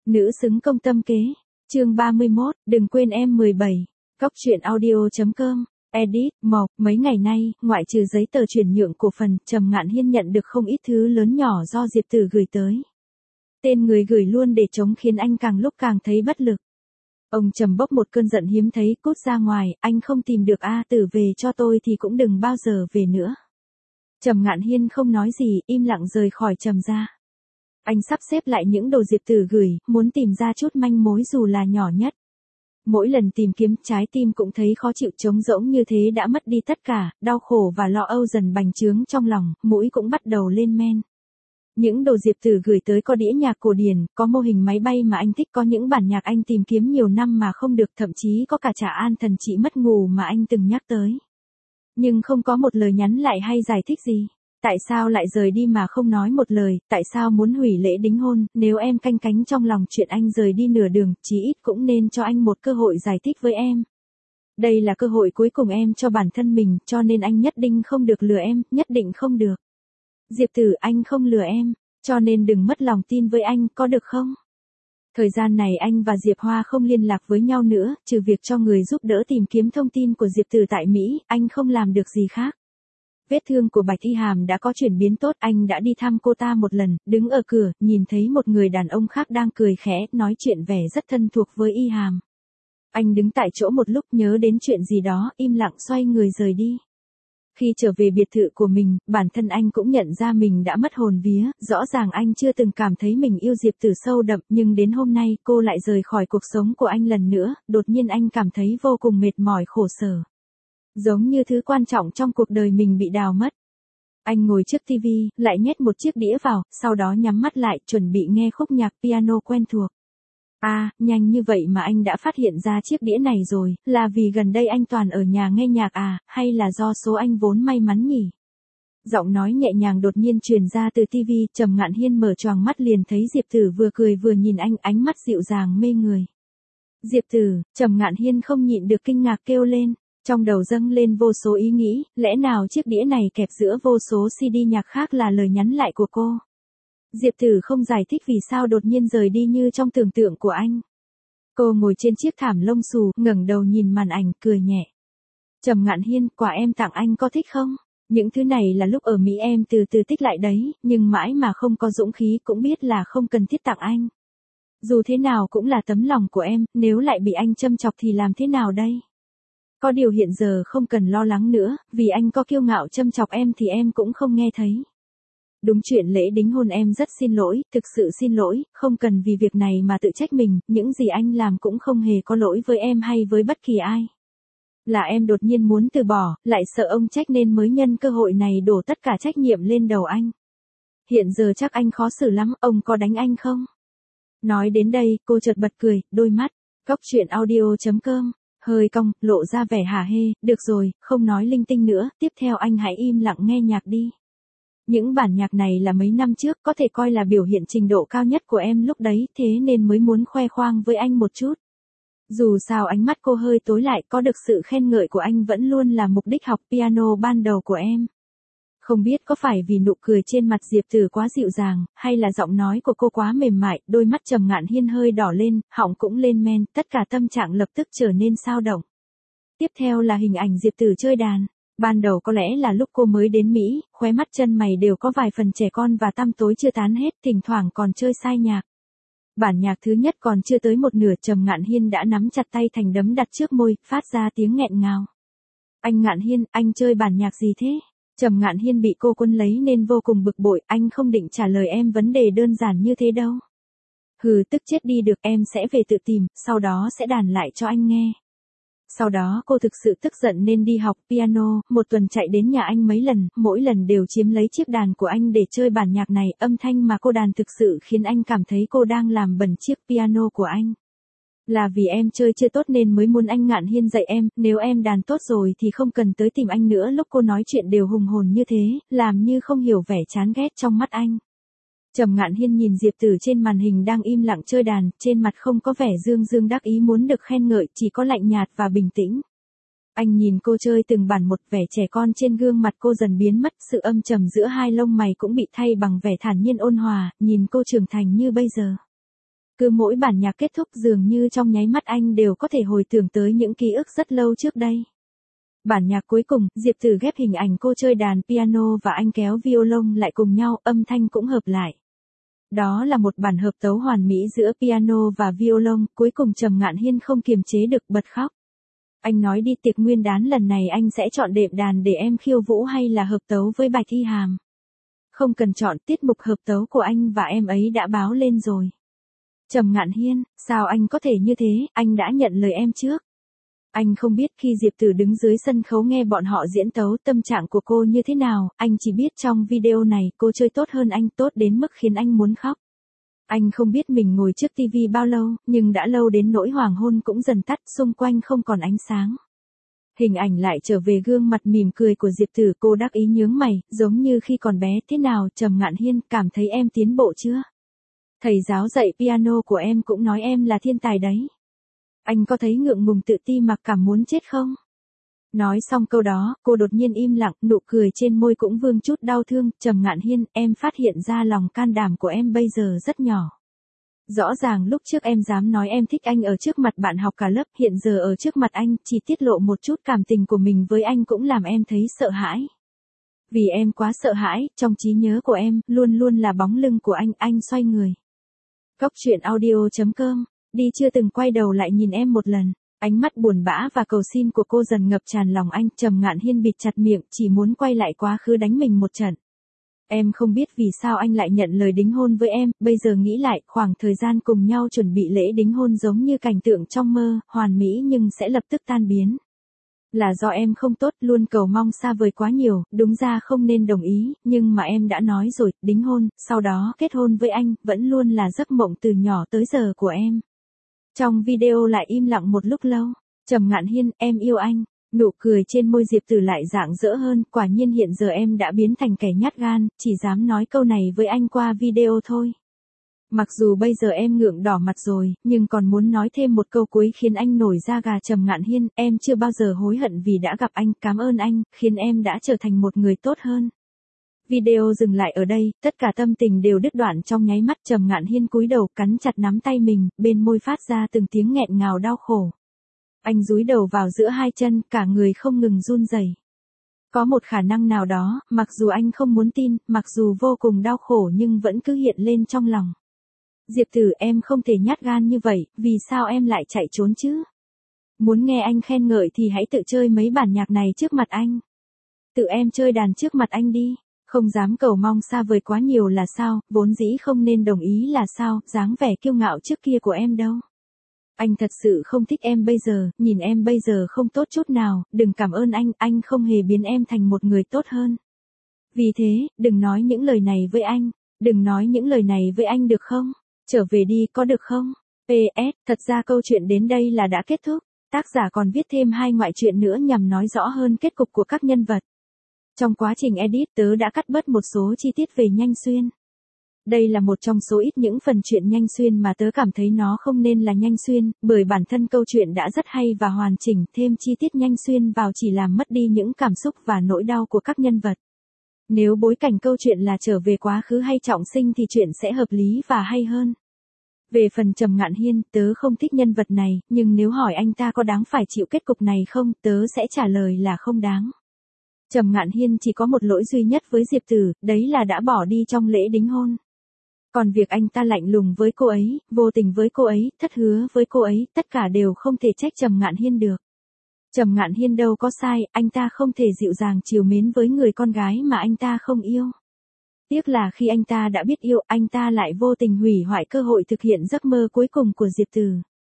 Nữ xứng công tâm kế. Chương 31, đừng quên em 17. Góc truyện audio.com. Edit, Mộc, mấy ngày nay, ngoại trừ giấy tờ chuyển nhượng cổ phần, Trầm Ngạn Hiên nhận được không ít thứ lớn nhỏ do Diệp Tử gửi tới. Tên người gửi luôn để chống khiến anh càng lúc càng thấy bất lực. Ông Trầm bốc một cơn giận hiếm thấy, cút ra ngoài, anh không tìm được A Tử về cho tôi thì cũng đừng bao giờ về nữa. Trầm Ngạn Hiên không nói gì, im lặng rời khỏi Trầm gia. Anh sắp xếp lại những đồ Diệp Tử gửi, muốn tìm ra chút manh mối dù là nhỏ nhất. Mỗi lần tìm kiếm, trái tim cũng thấy khó chịu, trống rỗng như thế đã mất đi tất cả, đau khổ và lo âu dần bành trướng trong lòng, mũi cũng bắt đầu lên men. Những đồ Diệp Tử gửi tới có đĩa nhạc cổ điển, có mô hình máy bay mà anh thích, có những bản nhạc anh tìm kiếm nhiều năm mà không được, thậm chí có cả Trà An thần chị mất ngủ mà anh từng nhắc tới. Nhưng không có một lời nhắn lại hay giải thích gì. Tại sao lại rời đi mà không nói một lời, tại sao muốn hủy lễ đính hôn, nếu em canh cánh trong lòng chuyện anh rời đi nửa đường, chí ít cũng nên cho anh một cơ hội giải thích với em. Đây là cơ hội cuối cùng em cho bản thân mình, cho nên anh nhất định không được lừa em, nhất định không được. Diệp Tử, anh không lừa em, cho nên đừng mất lòng tin với anh, có được không? Thời gian này anh và Diệp Hoa không liên lạc với nhau nữa, trừ việc cho người giúp đỡ tìm kiếm thông tin của Diệp Tử tại Mỹ, anh không làm được gì khác. Vết thương của Bạch Y Hàm đã có chuyển biến tốt, anh đã đi thăm cô ta một lần, đứng ở cửa, nhìn thấy một người đàn ông khác đang cười khẽ, nói chuyện vẻ rất thân thuộc với Y Hàm. Anh đứng tại chỗ một lúc nhớ đến chuyện gì đó, im lặng xoay người rời đi. Khi trở về biệt thự của mình, bản thân anh cũng nhận ra mình đã mất hồn vía, rõ ràng anh chưa từng cảm thấy mình yêu Diệp Tử sâu đậm, nhưng đến hôm nay cô lại rời khỏi cuộc sống của anh lần nữa, đột nhiên anh cảm thấy vô cùng mệt mỏi khổ sở. Giống như thứ quan trọng trong cuộc đời mình bị đào mất. Anh ngồi trước tivi, lại nhét một chiếc đĩa vào, sau đó nhắm mắt lại, chuẩn bị nghe khúc nhạc piano quen thuộc. Nhanh như vậy mà anh đã phát hiện ra chiếc đĩa này rồi, là vì gần đây anh toàn ở nhà nghe nhạc hay là do số anh vốn may mắn nhỉ? Giọng nói nhẹ nhàng đột nhiên truyền ra từ tivi, Trầm Ngạn Hiên mở choàng mắt liền thấy Diệp Tử vừa cười vừa nhìn anh, ánh mắt dịu dàng mê người. Diệp Tử, Trầm Ngạn Hiên không nhịn được kinh ngạc kêu lên. Trong đầu dâng lên vô số ý nghĩ, lẽ nào chiếc đĩa này kẹp giữa vô số CD nhạc khác là lời nhắn lại của cô? Diệp Tử không giải thích vì sao đột nhiên rời đi như trong tưởng tượng của anh. Cô ngồi trên chiếc thảm lông xù, ngẩng đầu nhìn màn ảnh, cười nhẹ. Trầm Ngạn Hiên, quà em tặng anh có thích không? Những thứ này là lúc ở Mỹ em từ từ tích lại đấy, nhưng mãi mà không có dũng khí cũng biết là không cần thiết tặng anh. Dù thế nào cũng là tấm lòng của em, nếu lại bị anh châm chọc thì làm thế nào đây? Có điều hiện giờ không cần lo lắng nữa, vì anh có kiêu ngạo châm chọc em thì em cũng không nghe thấy. Đúng chuyện lễ đính hôn em rất xin lỗi, thực sự xin lỗi, không cần vì việc này mà tự trách mình, những gì anh làm cũng không hề có lỗi với em hay với bất kỳ ai. Là em đột nhiên muốn từ bỏ, lại sợ ông trách nên mới nhân cơ hội này đổ tất cả trách nhiệm lên đầu anh. Hiện giờ chắc anh khó xử lắm, ông có đánh anh không? Nói đến đây, cô chợt bật cười, đôi mắt, góc truyện audio.com. Hơi cong, lộ ra vẻ hả hê, được rồi, không nói linh tinh nữa, tiếp theo anh hãy im lặng nghe nhạc đi. Những bản nhạc này là mấy năm trước, có thể coi là biểu hiện trình độ cao nhất của em lúc đấy, thế nên mới muốn khoe khoang với anh một chút. Dù sao ánh mắt cô hơi tối lại, có được sự khen ngợi của anh vẫn luôn là mục đích học piano ban đầu của em. Không biết có phải vì nụ cười trên mặt Diệp Tử quá dịu dàng, hay là giọng nói của cô quá mềm mại, đôi mắt Trầm Ngạn Hiên hơi đỏ lên, họng cũng lên men, tất cả tâm trạng lập tức trở nên xao động. Tiếp theo là hình ảnh Diệp Tử chơi đàn. Ban đầu có lẽ là lúc cô mới đến Mỹ, khóe mắt chân mày đều có vài phần trẻ con và tăm tối chưa tán hết, thỉnh thoảng còn chơi sai nhạc. Bản nhạc thứ nhất còn chưa tới một nửa, Trầm Ngạn Hiên đã nắm chặt tay thành đấm đặt trước môi, phát ra tiếng nghẹn ngào. Anh Ngạn Hiên, anh chơi bản nhạc gì thế? Trầm Ngạn Hiên bị cô quấn lấy nên vô cùng bực bội, anh không định trả lời em vấn đề đơn giản như thế đâu. Hừ, tức chết đi được, em sẽ về tự tìm, sau đó sẽ đàn lại cho anh nghe. Sau đó cô thực sự tức giận nên đi học piano, một tuần chạy đến nhà anh mấy lần, mỗi lần đều chiếm lấy chiếc đàn của anh để chơi bản nhạc này, âm thanh mà cô đàn thực sự khiến anh cảm thấy cô đang làm bẩn chiếc piano của anh. Là vì em chơi chưa tốt nên mới muốn anh Ngạn Hiên dạy em, nếu em đàn tốt rồi thì không cần tới tìm anh nữa. Lúc cô nói chuyện đều hùng hồn như thế, làm như không hiểu vẻ chán ghét trong mắt anh. Trầm Ngạn Hiên nhìn Diệp Tử trên màn hình đang im lặng chơi đàn, trên mặt không có vẻ dương dương đắc ý muốn được khen ngợi, chỉ có lạnh nhạt và bình tĩnh. Anh nhìn cô chơi từng bản một, vẻ trẻ con trên gương mặt cô dần biến mất, sự âm trầm giữa hai lông mày cũng bị thay bằng vẻ thản nhiên ôn hòa, nhìn cô trưởng thành như bây giờ. Cứ mỗi bản nhạc kết thúc dường như trong nháy mắt anh đều có thể hồi tưởng tới những ký ức rất lâu trước đây. Bản nhạc cuối cùng, Diệp Tử ghép hình ảnh cô chơi đàn piano và anh kéo violon lại cùng nhau, âm thanh cũng hợp lại. Đó là một bản hợp tấu hoàn mỹ giữa piano và violon, cuối cùng Trầm Ngạn Hiên không kiềm chế được bật khóc. Anh nói đi tiệc nguyên đán lần này anh sẽ chọn đệm đàn để em khiêu vũ hay là hợp tấu với Bạch Y Hàm. Không cần chọn, tiết mục hợp tấu của anh và em ấy đã báo lên rồi. Trầm Ngạn Hiên, sao anh có thể như thế, anh đã nhận lời em trước. Anh không biết khi Diệp Tử đứng dưới sân khấu nghe bọn họ diễn tấu tâm trạng của cô như thế nào, anh chỉ biết trong video này cô chơi tốt hơn anh, tốt đến mức khiến anh muốn khóc. Anh không biết mình ngồi trước tivi bao lâu, nhưng đã lâu đến nỗi hoàng hôn cũng dần tắt, xung quanh không còn ánh sáng. Hình ảnh lại trở về gương mặt mỉm cười của Diệp Tử, cô đắc ý nhướng mày, giống như khi còn bé. Thế nào Trầm Ngạn Hiên, cảm thấy em tiến bộ chưa? Thầy giáo dạy piano của em cũng nói em là thiên tài đấy. Anh có thấy ngượng ngùng tự ti mặc cảm muốn chết không? Nói xong câu đó, cô đột nhiên im lặng, nụ cười trên môi cũng vương chút đau thương. Trầm Ngạn Hiên, em phát hiện ra lòng can đảm của em bây giờ rất nhỏ. Rõ ràng lúc trước em dám nói em thích anh ở trước mặt bạn học cả lớp, hiện giờ ở trước mặt anh, chỉ tiết lộ một chút cảm tình của mình với anh cũng làm em thấy sợ hãi. Vì em quá sợ hãi, trong trí nhớ của em, luôn luôn là bóng lưng của anh xoay người. Góc truyện audio.com, đi chưa từng quay đầu lại nhìn em một lần. Ánh mắt buồn bã và cầu xin của cô dần ngập tràn lòng anh. Trầm Ngạn Hiên bịt chặt miệng, chỉ muốn quay lại quá khứ đánh mình một trận. Em không biết vì sao anh lại nhận lời đính hôn với em, bây giờ nghĩ lại, khoảng thời gian cùng nhau chuẩn bị lễ đính hôn giống như cảnh tượng trong mơ, hoàn mỹ nhưng sẽ lập tức tan biến. Là do em không tốt, luôn cầu mong xa vời quá nhiều, đúng ra không nên đồng ý, nhưng mà em đã nói rồi, đính hôn, sau đó kết hôn với anh, vẫn luôn là giấc mộng từ nhỏ tới giờ của em. Trong video lại im lặng một lúc lâu. Trầm Ngạn Hiên, em yêu anh. Nụ cười trên môi Diệp Tử lại rạng rỡ hơn, quả nhiên hiện giờ em đã biến thành kẻ nhát gan, chỉ dám nói câu này với anh qua video thôi. Mặc dù bây giờ em ngượng đỏ mặt rồi, nhưng còn muốn nói thêm một câu cuối khiến anh nổi da gà. Trầm Ngạn Hiên, em chưa bao giờ hối hận vì đã gặp anh, cảm ơn anh, khiến em đã trở thành một người tốt hơn. Video dừng lại ở đây, tất cả tâm tình đều đứt đoạn trong nháy mắt. Trầm Ngạn Hiên cúi đầu cắn chặt nắm tay mình, bên môi phát ra từng tiếng nghẹn ngào đau khổ. Anh dúi đầu vào giữa hai chân, cả người không ngừng run rẩy. Có một khả năng nào đó, mặc dù anh không muốn tin, mặc dù vô cùng đau khổ nhưng vẫn cứ hiện lên trong lòng. Diệp Tử, em không thể nhát gan như vậy, vì sao em lại chạy trốn chứ? Muốn nghe anh khen ngợi thì hãy tự chơi mấy bản nhạc này trước mặt anh. Tự em chơi đàn trước mặt anh đi. Không dám cầu mong xa vời quá nhiều là sao, vốn dĩ không nên đồng ý là sao, dáng vẻ kiêu ngạo trước kia của em đâu. Anh thật sự không thích em bây giờ, nhìn em bây giờ không tốt chút nào, đừng cảm ơn anh không hề biến em thành một người tốt hơn. Vì thế, đừng nói những lời này với anh, đừng nói những lời này với anh được không? Trở về đi, có được không? PS, thật ra câu chuyện đến đây là đã kết thúc, tác giả còn viết thêm 2 ngoại truyện nữa nhằm nói rõ hơn kết cục của các nhân vật. Trong quá trình edit tớ đã cắt bớt một số chi tiết về Nhanh Xuyên. Đây là một trong số ít những phần truyện Nhanh Xuyên mà tớ cảm thấy nó không nên là Nhanh Xuyên, bởi bản thân câu chuyện đã rất hay và hoàn chỉnh, thêm chi tiết Nhanh Xuyên vào chỉ làm mất đi những cảm xúc và nỗi đau của các nhân vật. Nếu bối cảnh câu chuyện là trở về quá khứ hay trọng sinh thì chuyện sẽ hợp lý và hay hơn. Về phần Trầm Ngạn Hiên, tớ không thích nhân vật này, nhưng nếu hỏi anh ta có đáng phải chịu kết cục này không, tớ sẽ trả lời là không đáng. Trầm Ngạn Hiên chỉ có một lỗi duy nhất với Diệp Tử, đấy là đã bỏ đi trong lễ đính hôn. Còn việc anh ta lạnh lùng với cô ấy, vô tình với cô ấy, thất hứa với cô ấy, tất cả đều không thể trách Trầm Ngạn Hiên được. Trầm Ngạn Hiên đâu có sai, anh ta không thể dịu dàng trìu mến với người con gái mà anh ta không yêu. Tiếc là khi anh ta đã biết yêu, anh ta lại vô tình hủy hoại cơ hội thực hiện giấc mơ cuối cùng của Diệp Tử.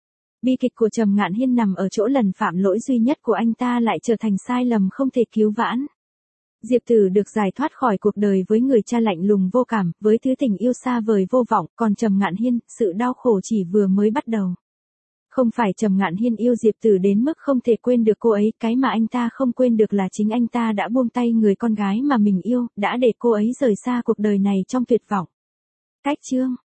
Bi kịch của Trầm Ngạn Hiên nằm ở chỗ lần phạm lỗi duy nhất của anh ta lại trở thành sai lầm không thể cứu vãn. Diệp Tử được giải thoát khỏi cuộc đời với người cha lạnh lùng vô cảm, với thứ tình yêu xa vời vô vọng, còn Trầm Ngạn Hiên, sự đau khổ chỉ vừa mới bắt đầu. Không phải Trầm Ngạn Hiên yêu Diệp Tử đến mức không thể quên được cô ấy, cái mà anh ta không quên được là chính anh ta đã buông tay người con gái mà mình yêu, đã để cô ấy rời xa cuộc đời này trong tuyệt vọng. Cách chương